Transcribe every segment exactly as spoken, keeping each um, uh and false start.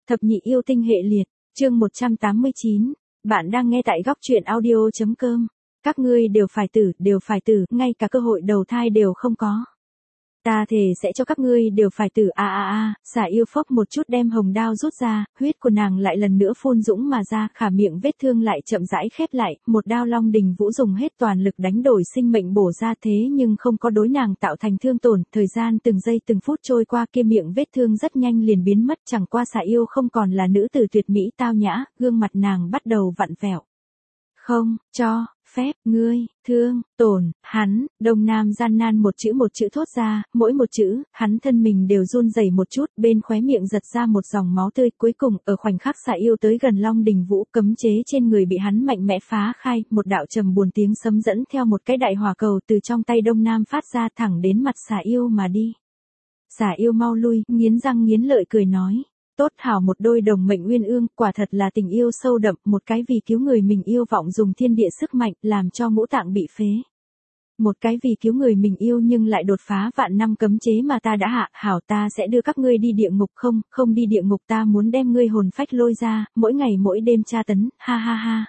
Thập nhị yêu tinh hệ liệt, chương một trăm tám mươi chín. Bạn đang nghe tại góc truyện audio.com. Các ngươi đều phải tử, đều phải tử, ngay cả cơ hội đầu thai đều không có. Ta thề sẽ cho các ngươi đều phải tử. A a a, xả yêu phốc một chút đem hồng đao rút ra, huyết của nàng lại lần nữa phun dũng mà ra, khả miệng vết thương lại chậm rãi khép lại, một đao Long Đình Vũ dùng hết toàn lực đánh đổi sinh mệnh bổ ra thế nhưng không có đối nàng tạo thành thương tổn, thời gian từng giây từng phút trôi qua kia miệng vết thương rất nhanh liền biến mất, chẳng qua xả yêu không còn là nữ tử tuyệt mỹ tao nhã, gương mặt nàng bắt đầu vặn vẹo. Không, cho, phép, ngươi, thương, tổn, hắn, Đông Nam gian nan một chữ một chữ thốt ra, mỗi một chữ, hắn thân mình đều run rẩy một chút, bên khóe miệng giật ra một dòng máu tươi, cuối cùng, ở khoảnh khắc xả yêu tới gần Long Đình Vũ, cấm chế trên người bị hắn mạnh mẽ phá khai, một đạo trầm buồn tiếng sấm dẫn theo một cái đại hỏa cầu từ trong tay Đông Nam phát ra thẳng đến mặt xả yêu mà đi. Xả yêu mau lui, nghiến răng nghiến lợi cười nói. Tốt hảo một đôi đồng mệnh uyên ương, quả thật là tình yêu sâu đậm, một cái vì cứu người mình yêu vọng dùng thiên địa sức mạnh, làm cho ngũ tạng bị phế. Một cái vì cứu người mình yêu nhưng lại đột phá vạn năm cấm chế mà ta đã hạ, hảo ta sẽ đưa các ngươi đi địa ngục không, không đi địa ngục ta muốn đem ngươi hồn phách lôi ra, mỗi ngày mỗi đêm tra tấn, ha ha ha.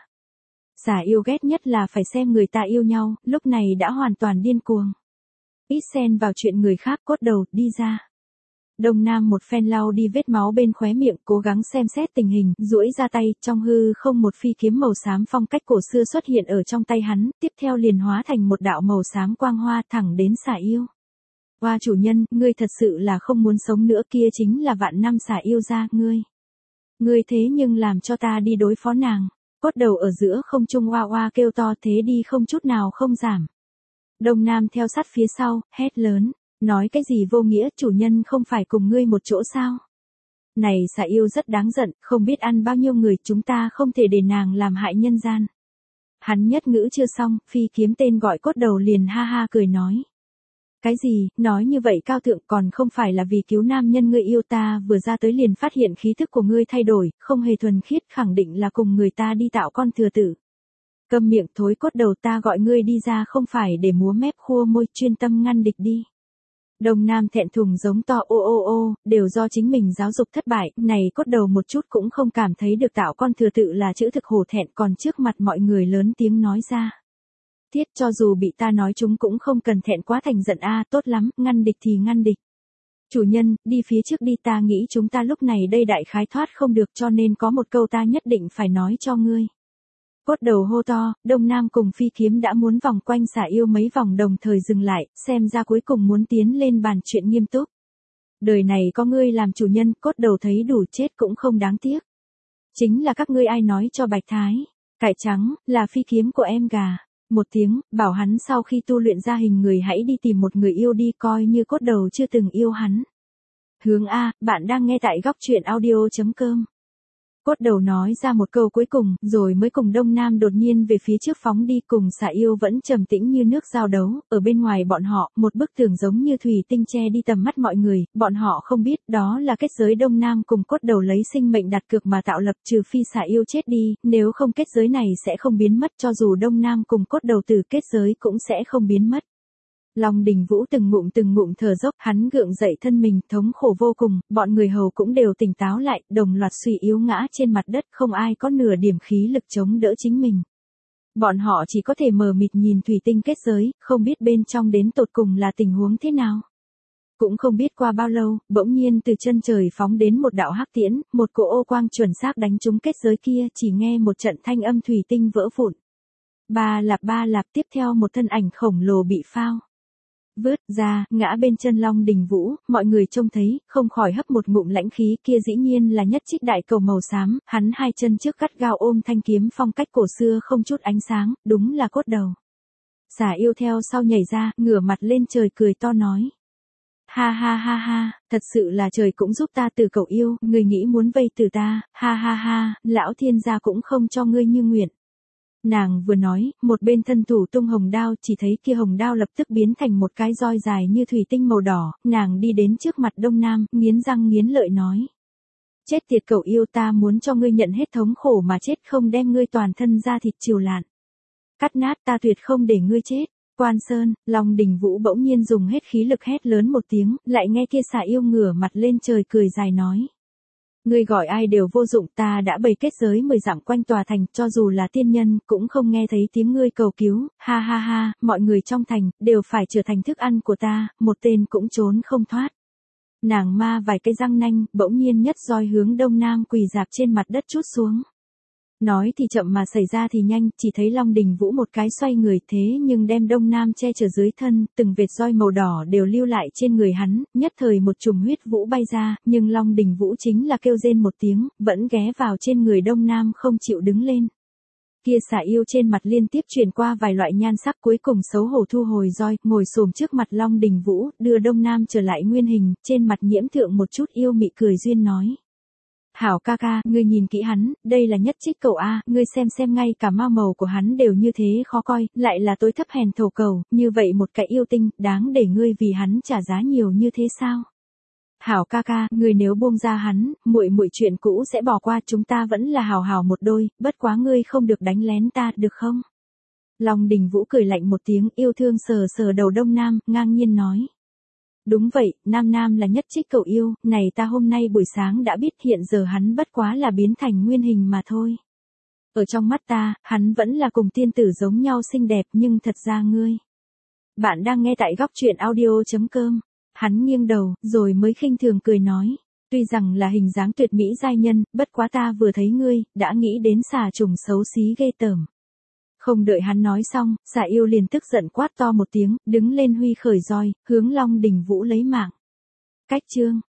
Xả yêu ghét nhất là phải xem người ta yêu nhau, lúc này đã hoàn toàn điên cuồng. Ít xen vào chuyện người khác, cốt đầu, đi ra. Đông Nam một phen lau đi vết máu bên khóe miệng, cố gắng xem xét tình hình, duỗi ra tay, trong hư không một phi kiếm màu xám phong cách cổ xưa xuất hiện ở trong tay hắn, tiếp theo liền hóa thành một đạo màu xám quang hoa thẳng đến xả yêu. Hoa chủ nhân, ngươi thật sự là không muốn sống nữa, kia chính là vạn năm xả yêu ra, ngươi. Ngươi thế nhưng làm cho ta đi đối phó nàng. Cốt đầu ở giữa không trung hoa hoa kêu to thế đi không chút nào không giảm. Đông Nam theo sát phía sau, hét lớn. Nói cái gì vô nghĩa, chủ nhân không phải cùng ngươi một chỗ sao? Này xả yêu rất đáng giận, không biết ăn bao nhiêu người, chúng ta không thể để nàng làm hại nhân gian. Hắn nhất ngữ chưa xong, phi kiếm tên gọi cốt đầu liền ha ha cười nói. Cái gì, nói như vậy cao thượng còn không phải là vì cứu nam nhân ngươi yêu ta vừa ra tới liền phát hiện khí thức của ngươi thay đổi, không hề thuần khiết khẳng định là cùng người ta đi tạo con thừa tử. Câm miệng thối cốt đầu ta gọi ngươi đi ra không phải để múa mép khua môi chuyên tâm ngăn địch đi. Đông Nam thẹn thùng giống to ô ô ô, đều do chính mình giáo dục thất bại, này cốt đầu một chút cũng không cảm thấy được tạo con thừa tự là chữ thực hổ thẹn còn trước mặt mọi người lớn tiếng nói ra. Thiết cho dù bị ta nói chúng cũng không cần thẹn quá thành giận a tốt lắm, ngăn địch thì ngăn địch. Chủ nhân, đi phía trước đi ta nghĩ chúng ta lúc này đây đại khái thoát không được cho nên có một câu ta nhất định phải nói cho ngươi. Cốt đầu hô to, Đông Nam cùng phi kiếm đã muốn vòng quanh xả yêu mấy vòng đồng thời dừng lại, xem ra cuối cùng muốn tiến lên bàn chuyện nghiêm túc. Đời này có ngươi làm chủ nhân, cốt đầu thấy đủ chết cũng không đáng tiếc. Chính là các ngươi ai nói cho Bạch Thái, cải trắng, là phi kiếm của em gà. Một tiếng, bảo hắn sau khi tu luyện ra hình người hãy đi tìm một người yêu đi coi như cốt đầu chưa từng yêu hắn. Hướng A, bạn đang nghe tại góc truyện audio.com. Cốt đầu nói ra một câu cuối cùng, rồi mới cùng Đông Nam đột nhiên về phía trước phóng đi cùng xả yêu vẫn trầm tĩnh như nước giao đấu, ở bên ngoài bọn họ, một bức tường giống như thủy tinh che đi tầm mắt mọi người, bọn họ không biết đó là kết giới Đông Nam cùng cốt đầu lấy sinh mệnh đặt cược mà tạo lập trừ phi xả yêu chết đi, nếu không kết giới này sẽ không biến mất cho dù Đông Nam cùng cốt đầu từ kết giới cũng sẽ không biến mất. Long Đình Vũ từng ngụm từng ngụm thở dốc, hắn gượng dậy thân mình, thống khổ vô cùng, bọn người hầu cũng đều tỉnh táo lại, đồng loạt suy yếu ngã trên mặt đất, không ai có nửa điểm khí lực chống đỡ chính mình. Bọn họ chỉ có thể mờ mịt nhìn thủy tinh kết giới, không biết bên trong đến tột cùng là tình huống thế nào. Cũng không biết qua bao lâu, bỗng nhiên từ chân trời phóng đến một đạo hắc tiễn, một cỗ ô quang chuẩn xác đánh trúng kết giới kia, chỉ nghe một trận thanh âm thủy tinh vỡ vụn. Ba lạp ba lạp tiếp theo một thân ảnh khổng lồ bị phao vứt ra, ngã bên chân Long Đình Vũ, mọi người trông thấy, không khỏi hấp một ngụm lãnh khí, kia dĩ nhiên là nhất trích đại cầu màu xám, hắn hai chân trước gắt gao ôm thanh kiếm phong cách cổ xưa không chút ánh sáng, đúng là cốt đầu. Xả yêu theo sau nhảy ra, ngửa mặt lên trời cười to nói. Ha ha ha ha, thật sự là trời cũng giúp ta từ cậu yêu, người nghĩ muốn vây từ ta, ha ha ha, lão thiên gia cũng không cho ngươi như nguyện. Nàng vừa nói, một bên thân thủ tung hồng đao, chỉ thấy kia hồng đao lập tức biến thành một cái roi dài như thủy tinh màu đỏ, nàng đi đến trước mặt Đông Nam, nghiến răng nghiến lợi nói. Chết tiệt cậu yêu ta muốn cho ngươi nhận hết thống khổ mà chết không đem ngươi toàn thân ra thịt chiều lạn. Cắt nát ta tuyệt không để ngươi chết. Quan Sơn, Long Đình Vũ bỗng nhiên dùng hết khí lực hét lớn một tiếng, lại nghe kia xà yêu ngửa mặt lên trời cười dài nói. Ngươi gọi ai đều vô dụng, ta đã bày kết giới mười dặm quanh tòa thành, cho dù là tiên nhân, cũng không nghe thấy tiếng ngươi cầu cứu, ha ha ha, mọi người trong thành, đều phải trở thành thức ăn của ta, một tên cũng trốn không thoát. Nàng ma vài cây răng nanh, bỗng nhiên nhất roi hướng Đông Nam quỳ dạp trên mặt đất trút xuống. Nói thì chậm mà xảy ra thì nhanh, chỉ thấy Long Đình Vũ một cái xoay người thế nhưng đem Đông Nam che chở dưới thân, từng vệt roi màu đỏ đều lưu lại trên người hắn, nhất thời một chùm huyết vũ bay ra, nhưng Long Đình Vũ chính là kêu rên một tiếng, vẫn ghé vào trên người Đông Nam không chịu đứng lên. Kia xà yêu trên mặt liên tiếp truyền qua vài loại nhan sắc, cuối cùng xấu hổ thu hồi roi, ngồi xổm trước mặt Long Đình Vũ, đưa Đông Nam trở lại nguyên hình, trên mặt nhiễm thượng một chút yêu mị cười duyên nói. Hảo ca ca, ngươi nhìn kỹ hắn, đây là nhất trích cầu A, ngươi xem xem ngay cả mao màu của hắn đều như thế khó coi, lại là tối thấp hèn thổ cầu, như vậy một cái yêu tinh, đáng để ngươi vì hắn trả giá nhiều như thế sao? Hảo ca ca, ngươi nếu buông ra hắn, muội muội chuyện cũ sẽ bỏ qua, chúng ta vẫn là hảo hảo một đôi, bất quá ngươi không được đánh lén ta, được không? Long Đình Vũ cười lạnh một tiếng, yêu thương sờ sờ đầu Đông Nam, ngang nhiên nói. Đúng vậy, Nam Nam là nhất trích cậu yêu, này ta hôm nay buổi sáng đã biết, hiện giờ hắn bất quá là biến thành nguyên hình mà thôi. Ở trong mắt ta, hắn vẫn là cùng tiên tử giống nhau xinh đẹp, nhưng thật ra ngươi. Bạn đang nghe tại góc truyện audio chấm com. Hắn nghiêng đầu, rồi mới khinh thường cười nói. Tuy rằng là hình dáng tuyệt mỹ giai nhân, bất quá ta vừa thấy ngươi, đã nghĩ đến xà trùng xấu xí ghê tởm. Không đợi hắn nói xong, xà yêu liền tức giận quát to một tiếng, đứng lên huy khởi roi, hướng Long Đình Vũ lấy mạng. Cách chương.